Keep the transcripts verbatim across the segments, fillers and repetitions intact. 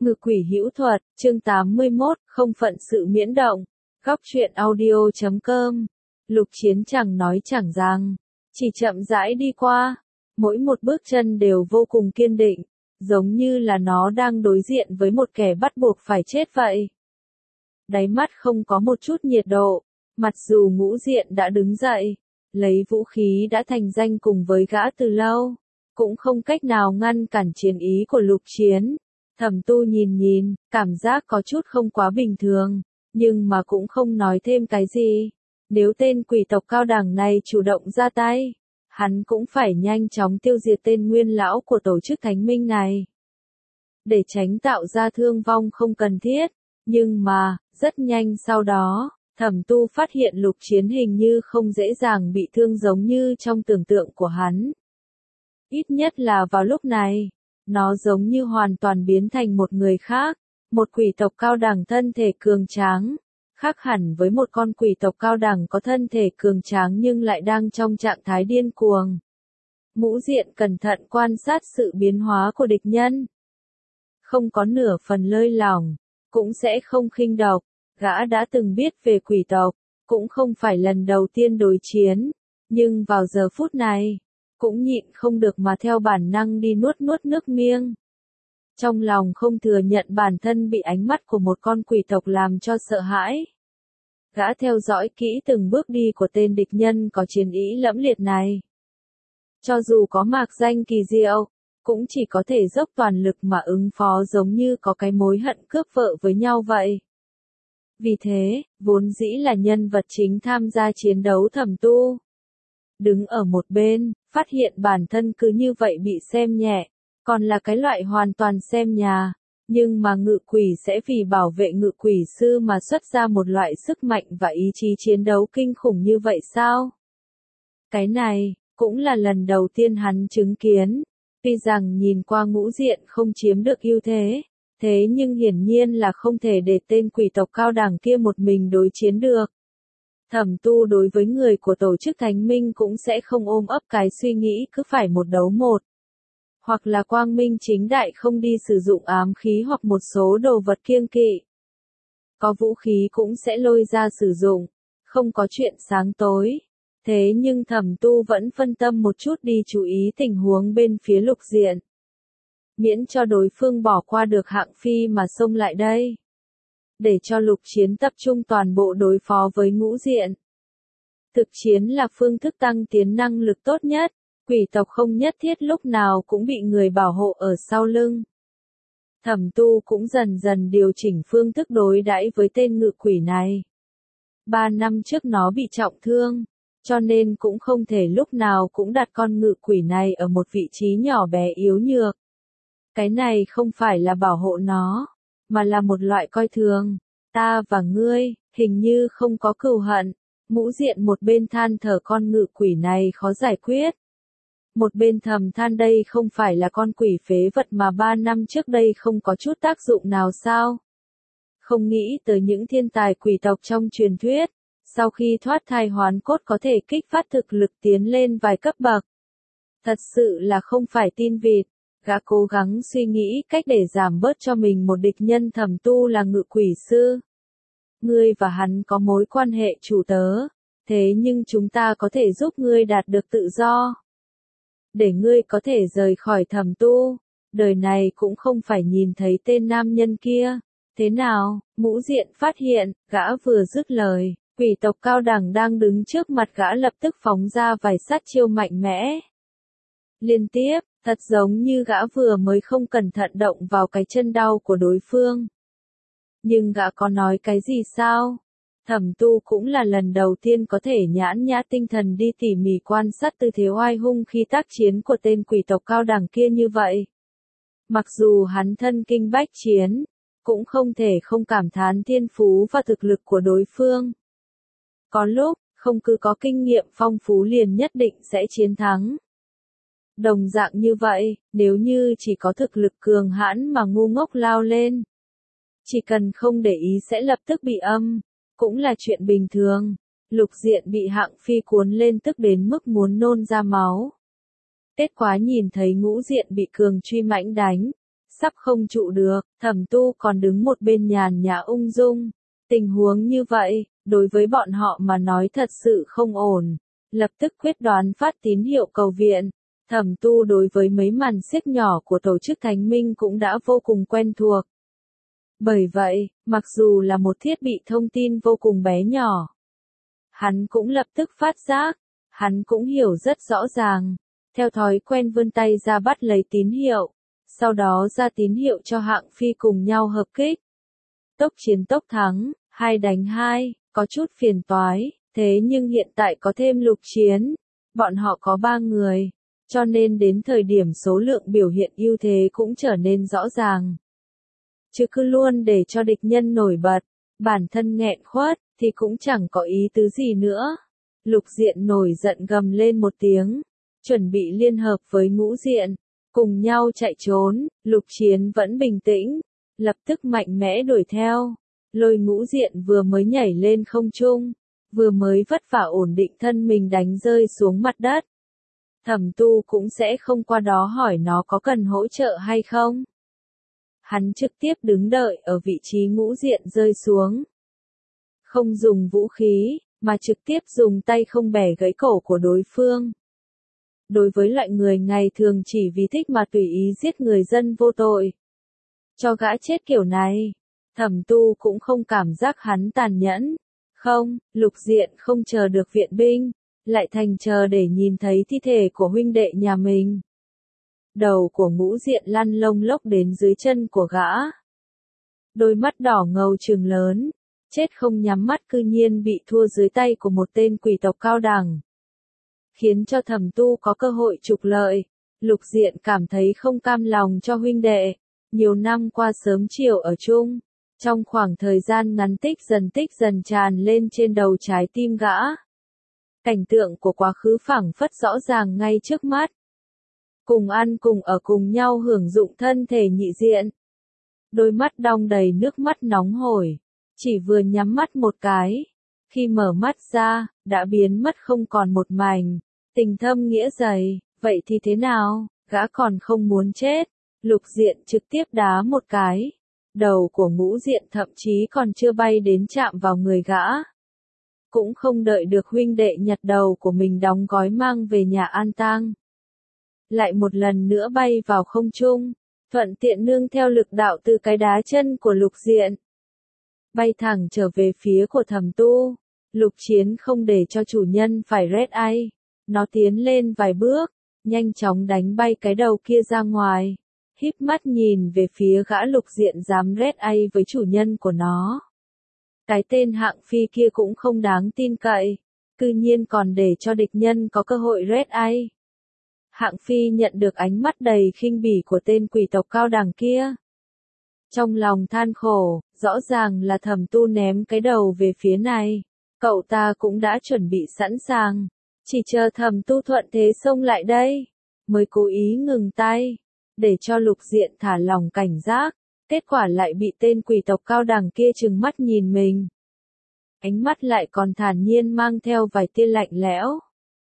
Ngự quỷ hữu thuật, chương tám mươi mốt, không phận sự miễn động. Góc truyện audio chấm com. Lục Chiến chẳng nói chẳng rằng, chỉ chậm rãi đi qua. Mỗi một bước chân đều vô cùng kiên định, giống như là nó đang đối diện với một kẻ bắt buộc phải chết vậy. Đáy mắt không có một chút nhiệt độ, mặc dù Ngũ Diện đã đứng dậy, lấy vũ khí đã thành danh cùng với gã từ lâu, cũng không cách nào ngăn cản chiến ý của Lục Chiến. Thẩm Tu nhìn nhìn, cảm giác có chút không quá bình thường, nhưng mà cũng không nói thêm cái gì. Nếu tên quỷ tộc cao đẳng này chủ động ra tay, hắn cũng phải nhanh chóng tiêu diệt tên nguyên lão của tổ chức thánh minh này, để tránh tạo ra thương vong không cần thiết. Nhưng mà, rất nhanh sau đó, Thẩm Tu phát hiện Lục Chiến hình như không dễ dàng bị thương giống như trong tưởng tượng của hắn. Ít nhất là vào lúc này, nó giống như hoàn toàn biến thành một người khác, một quỷ tộc cao đẳng thân thể cường tráng, khác hẳn với một con quỷ tộc cao đẳng có thân thể cường tráng nhưng lại đang trong trạng thái điên cuồng. Ngũ Diện cẩn thận quan sát sự biến hóa của địch nhân, không có nửa phần lơi lỏng, cũng sẽ không khinh độc. Gã đã từng biết về quỷ tộc, cũng không phải lần đầu tiên đối chiến, nhưng vào giờ phút này, cũng nhịn không được mà theo bản năng đi nuốt nuốt nước miếng. Trong lòng không thừa nhận bản thân bị ánh mắt của một con quỷ tộc làm cho sợ hãi. Gã theo dõi kỹ từng bước đi của tên địch nhân có chiến ý lẫm liệt này. Cho dù có mạc danh kỳ diệu, cũng chỉ có thể dốc toàn lực mà ứng phó, giống như có cái mối hận cướp vợ với nhau vậy. Vì thế, vốn dĩ là nhân vật chính tham gia chiến đấu Thẩm Tu, đứng ở một bên, phát hiện bản thân cứ như vậy bị xem nhẹ, còn là cái loại hoàn toàn xem nhà, nhưng mà ngự quỷ sẽ vì bảo vệ ngự quỷ sư mà xuất ra một loại sức mạnh và ý chí chiến đấu kinh khủng như vậy sao? Cái này, cũng là lần đầu tiên hắn chứng kiến, tuy rằng nhìn qua Ngũ Diện không chiếm được ưu thế, thế nhưng hiển nhiên là không thể để tên quỷ tộc cao đẳng kia một mình đối chiến được. Thẩm Tu đối với người của tổ chức thánh minh cũng sẽ không ôm ấp cái suy nghĩ cứ phải một đấu một. Hoặc là quang minh chính đại không đi sử dụng ám khí hoặc một số đồ vật kiêng kỵ. Có vũ khí cũng sẽ lôi ra sử dụng, không có chuyện sáng tối. Thế nhưng Thẩm Tu vẫn phân tâm một chút đi chú ý tình huống bên phía Lục Diện. Miễn cho đối phương bỏ qua được hạng phi mà xông lại đây, để cho Lục Chiến tập trung toàn bộ đối phó với Ngũ Diện. Thực chiến là phương thức tăng tiến năng lực tốt nhất, quỷ tộc không nhất thiết lúc nào cũng bị người bảo hộ ở sau lưng. Thẩm Tu cũng dần dần điều chỉnh phương thức đối đãi với tên ngự quỷ này. Ba năm trước nó bị trọng thương, cho nên cũng không thể lúc nào cũng đặt con ngự quỷ này ở một vị trí nhỏ bé yếu nhược. Cái này không phải là bảo hộ nó, mà là một loại coi thường. Ta và ngươi, hình như không có cừu hận. Ngũ Diện một bên than thở con ngự quỷ này khó giải quyết, một bên thầm than đây không phải là con quỷ phế vật mà ba năm trước đây không có chút tác dụng nào sao? Không nghĩ tới những thiên tài quỷ tộc trong truyền thuyết, sau khi thoát thai hoán cốt có thể kích phát thực lực tiến lên vài cấp bậc. Thật sự là không phải tin vịt. Gã cố gắng suy nghĩ cách để giảm bớt cho mình một địch nhân. Thẩm Tu là ngự quỷ sư. Ngươi và hắn có mối quan hệ chủ tớ, thế nhưng chúng ta có thể giúp ngươi đạt được tự do, để ngươi có thể rời khỏi Thẩm Tu, đời này cũng không phải nhìn thấy tên nam nhân kia. Thế nào? Ngũ Diện phát hiện, gã vừa dứt lời, quỷ tộc cao đẳng đang đứng trước mặt gã lập tức phóng ra vài sát chiêu mạnh mẽ. Liên tiếp, thật giống như gã vừa mới không cẩn thận động vào cái chân đau của đối phương. Nhưng gã có nói cái gì sao? Thẩm Tu cũng là lần đầu tiên có thể nhãn nhã tinh thần đi tỉ mỉ quan sát tư thế oai hung khi tác chiến của tên quỷ tộc cao đẳng kia như vậy. Mặc dù hắn thân kinh bách chiến, cũng không thể không cảm thán thiên phú và thực lực của đối phương. Có lúc, không cứ có kinh nghiệm phong phú liền nhất định sẽ chiến thắng. Đồng dạng như vậy, nếu như chỉ có thực lực cường hãn mà ngu ngốc lao lên, chỉ cần không để ý sẽ lập tức bị âm, cũng là chuyện bình thường. Lục Diện bị hạng phi cuốn lên tức đến mức muốn nôn ra máu. Kết quả nhìn thấy Ngũ Diện bị cường truy mãnh đánh, sắp không trụ được, Thẩm Tu còn đứng một bên nhàn nhã ung dung. Tình huống như vậy, đối với bọn họ mà nói thật sự không ổn. Lập tức quyết đoán phát tín hiệu cầu viện. Thẩm Tu đối với mấy màn xiếc nhỏ của tổ chức Thánh Minh cũng đã vô cùng quen thuộc. Bởi vậy, mặc dù là một thiết bị thông tin vô cùng bé nhỏ, hắn cũng lập tức phát giác, hắn cũng hiểu rất rõ ràng. Theo thói quen vươn tay ra bắt lấy tín hiệu, sau đó ra tín hiệu cho hạng phi cùng nhau hợp kích. Tốc chiến tốc thắng, hai đánh hai, có chút phiền toái, thế nhưng hiện tại có thêm Lục Chiến, bọn họ có ba người, cho nên đến thời điểm số lượng biểu hiện ưu thế cũng trở nên rõ ràng. Chứ cứ luôn để cho địch nhân nổi bật, bản thân nghẹn khuất, thì cũng chẳng có ý tứ gì nữa. Lục Diện nổi giận gầm lên một tiếng, chuẩn bị liên hợp với Ngũ Diện, cùng nhau chạy trốn. Lục Chiến vẫn bình tĩnh, lập tức mạnh mẽ đuổi theo. Lôi Ngũ Diện vừa mới nhảy lên không trung, vừa mới vất vả ổn định thân mình đánh rơi xuống mặt đất. Thẩm Tu cũng sẽ không qua đó hỏi nó có cần hỗ trợ hay không. Hắn trực tiếp đứng đợi ở vị trí Ngũ Diện rơi xuống. Không dùng vũ khí, mà trực tiếp dùng tay không bẻ gãy cổ của đối phương. Đối với loại người ngày thường chỉ vì thích mà tùy ý giết người dân vô tội, cho gã chết kiểu này, Thẩm Tu cũng không cảm giác hắn tàn nhẫn. Không, Lục Diện không chờ được viện binh, lại thành chờ để nhìn thấy thi thể của huynh đệ nhà mình. Đầu của Ngũ Diện lăn lông lốc đến dưới chân của gã. Đôi mắt đỏ ngầu trừng lớn, chết không nhắm mắt cư nhiên bị thua dưới tay của một tên quỷ tộc cao đẳng. Khiến cho Thẩm Tu có cơ hội trục lợi, Lục Diện cảm thấy không cam lòng cho huynh đệ. Nhiều năm qua sớm chiều ở chung, trong khoảng thời gian ngắn tích dần tích dần tràn lên trên đầu trái tim gã. Cảnh tượng của quá khứ phảng phất rõ ràng ngay trước mắt. Cùng ăn cùng ở cùng nhau hưởng dụng thân thể Nhị Diện. Đôi mắt đong đầy nước mắt nóng hổi, chỉ vừa nhắm mắt một cái, khi mở mắt ra, đã biến mất không còn một mảnh. Tình thâm nghĩa dày, vậy thì thế nào, gã còn không muốn chết. Lục Diện trực tiếp đá một cái. Đầu của Ngũ Diện thậm chí còn chưa bay đến chạm vào người gã. Cũng không đợi được huynh đệ nhặt đầu của mình đóng gói mang về nhà an tang. Lại một lần nữa bay vào không trung, thuận tiện nương theo lực đạo từ cái đá chân của Lục Diện. Bay thẳng trở về phía của Thẩm Tu. Lục Chiến không để cho chủ nhân phải red eye. Nó tiến lên vài bước, nhanh chóng đánh bay cái đầu kia ra ngoài. Híp mắt nhìn về phía gã Lục Diện dám red eye với chủ nhân của nó. Cái tên hạng phi kia cũng không đáng tin cậy, cư nhiên còn để cho địch nhân có cơ hội red eye. Hạng phi nhận được ánh mắt đầy khinh bỉ của tên quỷ tộc cao đẳng kia. Trong lòng than khổ, rõ ràng là Thẩm Tu ném cái đầu về phía này. Cậu ta cũng đã chuẩn bị sẵn sàng, chỉ chờ Thẩm Tu thuận thế xông lại đây, mới cố ý ngừng tay, để cho Lục Diện thả lòng cảnh giác. Kết quả lại bị tên quỷ tộc cao đẳng kia trừng mắt nhìn mình. Ánh mắt lại còn thản nhiên mang theo vài tia lạnh lẽo.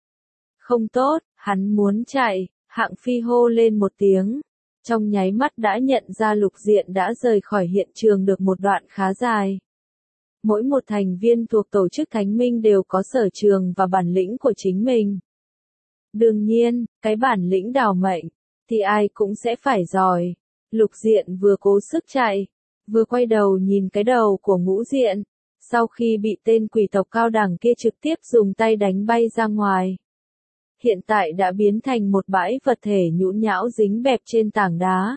Không tốt, hắn muốn chạy, hạng phi hô lên một tiếng. Trong nháy mắt đã nhận ra Lục Diện đã rời khỏi hiện trường được một đoạn khá dài. Mỗi một thành viên thuộc tổ chức Thánh Minh đều có sở trường và bản lĩnh của chính mình. Đương nhiên, cái bản lĩnh đào mệnh, thì ai cũng sẽ phải giỏi. Lục Diện vừa cố sức chạy, vừa quay đầu nhìn cái đầu của Ngũ Diện, sau khi bị tên quỷ tộc cao đẳng kia trực tiếp dùng tay đánh bay ra ngoài. Hiện tại đã biến thành một bãi vật thể nhũn nhão dính bẹp trên tảng đá.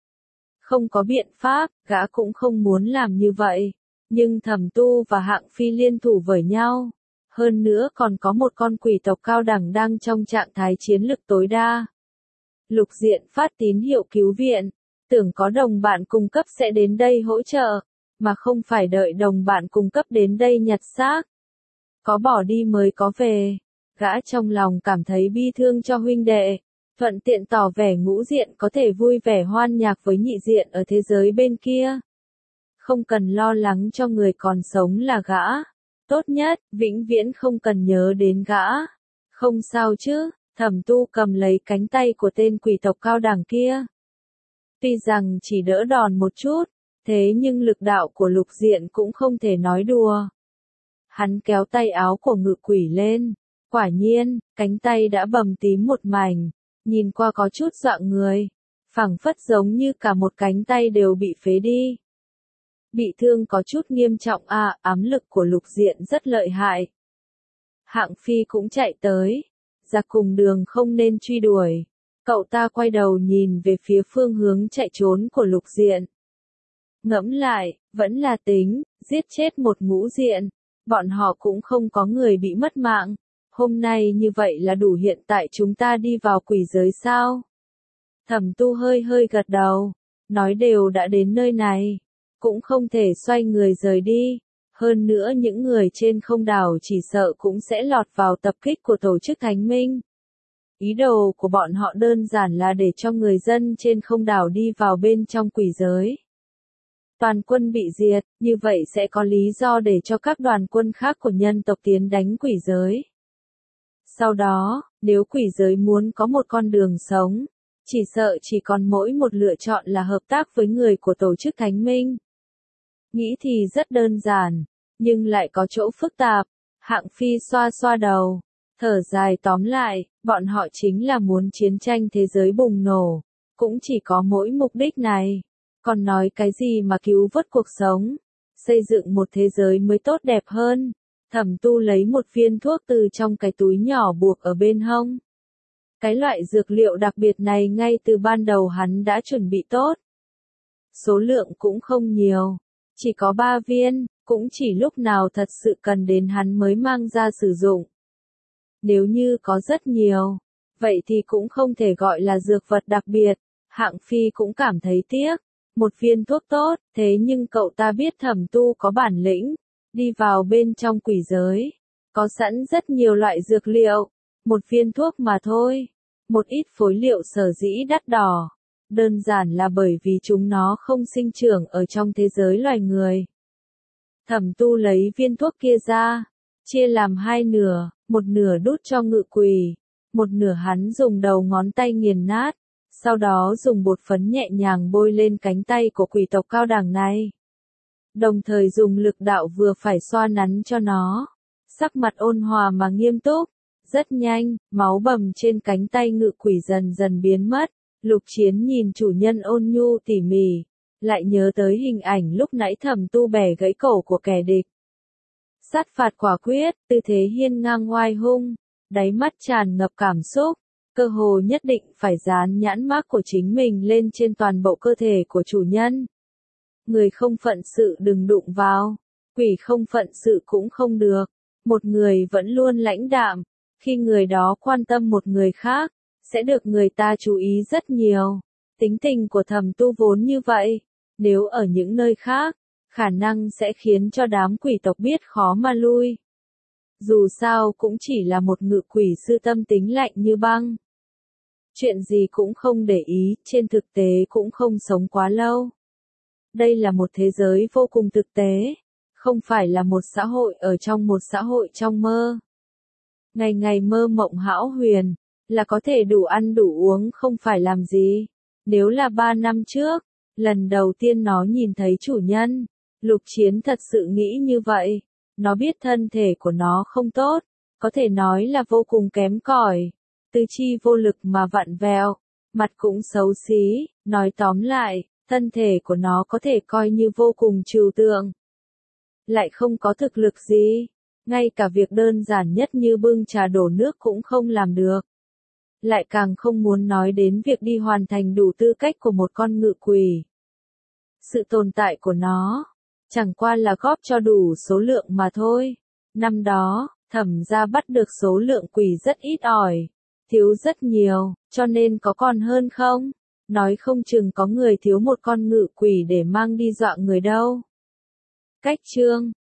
Không có biện pháp, gã cũng không muốn làm như vậy, nhưng Thẩm Tu và Hạng Phi liên thủ với nhau. Hơn nữa còn có một con quỷ tộc cao đẳng đang trong trạng thái chiến lực tối đa. Lục Diện phát tín hiệu cứu viện. Tưởng có đồng bạn cung cấp sẽ đến đây hỗ trợ, mà không phải đợi đồng bạn cung cấp đến đây nhặt xác. Có bỏ đi mới có về. Gã trong lòng cảm thấy bi thương cho huynh đệ, thuận tiện tỏ vẻ Ngũ Diện có thể vui vẻ hoan nhạc với Nhị Diện ở thế giới bên kia. Không cần lo lắng cho người còn sống là gã. Tốt nhất, vĩnh viễn không cần nhớ đến gã. Không sao chứ, Thẩm Tu cầm lấy cánh tay của tên quỷ tộc cao đẳng kia. Tuy rằng chỉ đỡ đòn một chút, thế nhưng lực đạo của Lục Diện cũng không thể nói đùa. Hắn kéo tay áo của ngự quỷ lên, quả nhiên, cánh tay đã bầm tím một mảnh, nhìn qua có chút dọa người, phảng phất giống như cả một cánh tay đều bị phế đi. Bị thương có chút nghiêm trọng à, ám lực của Lục Diện rất lợi hại. Hạng Phi cũng chạy tới, ra cùng đường không nên truy đuổi. Cậu ta quay đầu nhìn về phía phương hướng chạy trốn của Lục Diện. Ngẫm lại, vẫn là tính, giết chết một ngũ diện, bọn họ cũng không có người bị mất mạng. Hôm nay như vậy là đủ, hiện tại chúng ta đi vào quỷ giới sao? Thẩm Tu hơi hơi gật đầu, nói đều đã đến nơi này, cũng không thể xoay người rời đi. Hơn nữa những người trên không đảo chỉ sợ cũng sẽ lọt vào tập kích của tổ chức Thánh Minh. Ý đồ của bọn họ đơn giản là để cho người dân trên không đảo đi vào bên trong quỷ giới. Toàn quân bị diệt, như vậy sẽ có lý do để cho các đoàn quân khác của nhân tộc tiến đánh quỷ giới. Sau đó, nếu quỷ giới muốn có một con đường sống, chỉ sợ chỉ còn mỗi một lựa chọn là hợp tác với người của tổ chức Thánh Minh. Nghĩ thì rất đơn giản, nhưng lại có chỗ phức tạp. Hạng Phi xoa xoa đầu, thở dài, tóm lại, bọn họ chính là muốn chiến tranh thế giới bùng nổ, cũng chỉ có mỗi mục đích này. Còn nói cái gì mà cứu vớt cuộc sống, xây dựng một thế giới mới tốt đẹp hơn. Thẩm Tu lấy một viên thuốc từ trong cái túi nhỏ buộc ở bên hông. Cái loại dược liệu đặc biệt này ngay từ ban đầu hắn đã chuẩn bị tốt. Số lượng cũng không nhiều, chỉ có ba viên, cũng chỉ lúc nào thật sự cần đến hắn mới mang ra sử dụng. Nếu như có rất nhiều, vậy thì cũng không thể gọi là dược vật đặc biệt. Hạng Phi cũng cảm thấy tiếc. Một viên thuốc tốt, thế nhưng cậu ta biết Thẩm Tu có bản lĩnh, đi vào bên trong quỷ giới, có sẵn rất nhiều loại dược liệu, một viên thuốc mà thôi, một ít phối liệu sở dĩ đắt đỏ, đơn giản là bởi vì chúng nó không sinh trưởng ở trong thế giới loài người. Thẩm Tu lấy viên thuốc kia ra, chia làm hai nửa, một nửa đút cho ngự quỷ, một nửa hắn dùng đầu ngón tay nghiền nát. Sau đó dùng bột phấn nhẹ nhàng bôi lên cánh tay của quỷ tộc cao đẳng này. Đồng thời dùng lực đạo vừa phải xoa nắn cho nó. Sắc mặt ôn hòa mà nghiêm túc. Rất nhanh, máu bầm trên cánh tay ngự quỷ dần dần biến mất. Lục Chiến nhìn chủ nhân ôn nhu tỉ mỉ. Lại nhớ tới hình ảnh lúc nãy Thẩm Tu bẻ gãy cổ của kẻ địch. Sát phạt quả quyết, tư thế hiên ngang oai hung. Đáy mắt tràn ngập cảm xúc. Cơ hồ nhất định phải dán nhãn mác của chính mình lên trên toàn bộ cơ thể của chủ nhân. Người không phận sự đừng đụng vào, quỷ không phận sự cũng không được. Một người vẫn luôn lãnh đạm, khi người đó quan tâm một người khác, sẽ được người ta chú ý rất nhiều. Tính tình của Thẩm Tu vốn như vậy, nếu ở những nơi khác, khả năng sẽ khiến cho đám quỷ tộc biết khó mà lui. Dù sao cũng chỉ là một ngự quỷ sư tâm tính lạnh như băng. Chuyện gì cũng không để ý, trên thực tế cũng không sống quá lâu. Đây là một thế giới vô cùng thực tế, không phải là một xã hội ở trong một xã hội trong mơ. Ngày ngày mơ mộng hão huyền, là có thể đủ ăn đủ uống không phải làm gì. Nếu là ba năm trước, lần đầu tiên nó nhìn thấy chủ nhân, Lục Chiến thật sự nghĩ như vậy. Nó biết thân thể của nó không tốt, có thể nói là vô cùng kém cỏi, tứ chi vô lực mà vặn vẹo, mặt cũng xấu xí, nói tóm lại, thân thể của nó có thể coi như vô cùng trừu tượng. Lại không có thực lực gì, ngay cả việc đơn giản nhất như bưng trà đổ nước cũng không làm được. Lại càng không muốn nói đến việc đi hoàn thành đủ tư cách của một con ngự quỷ. Sự tồn tại của nó chẳng qua là góp cho đủ số lượng mà thôi. Năm đó, Thẩm gia bắt được số lượng quỷ rất ít ỏi, thiếu rất nhiều, cho nên có còn hơn không? Nói không chừng có người thiếu một con ngự quỷ để mang đi dọa người đâu. Cách chương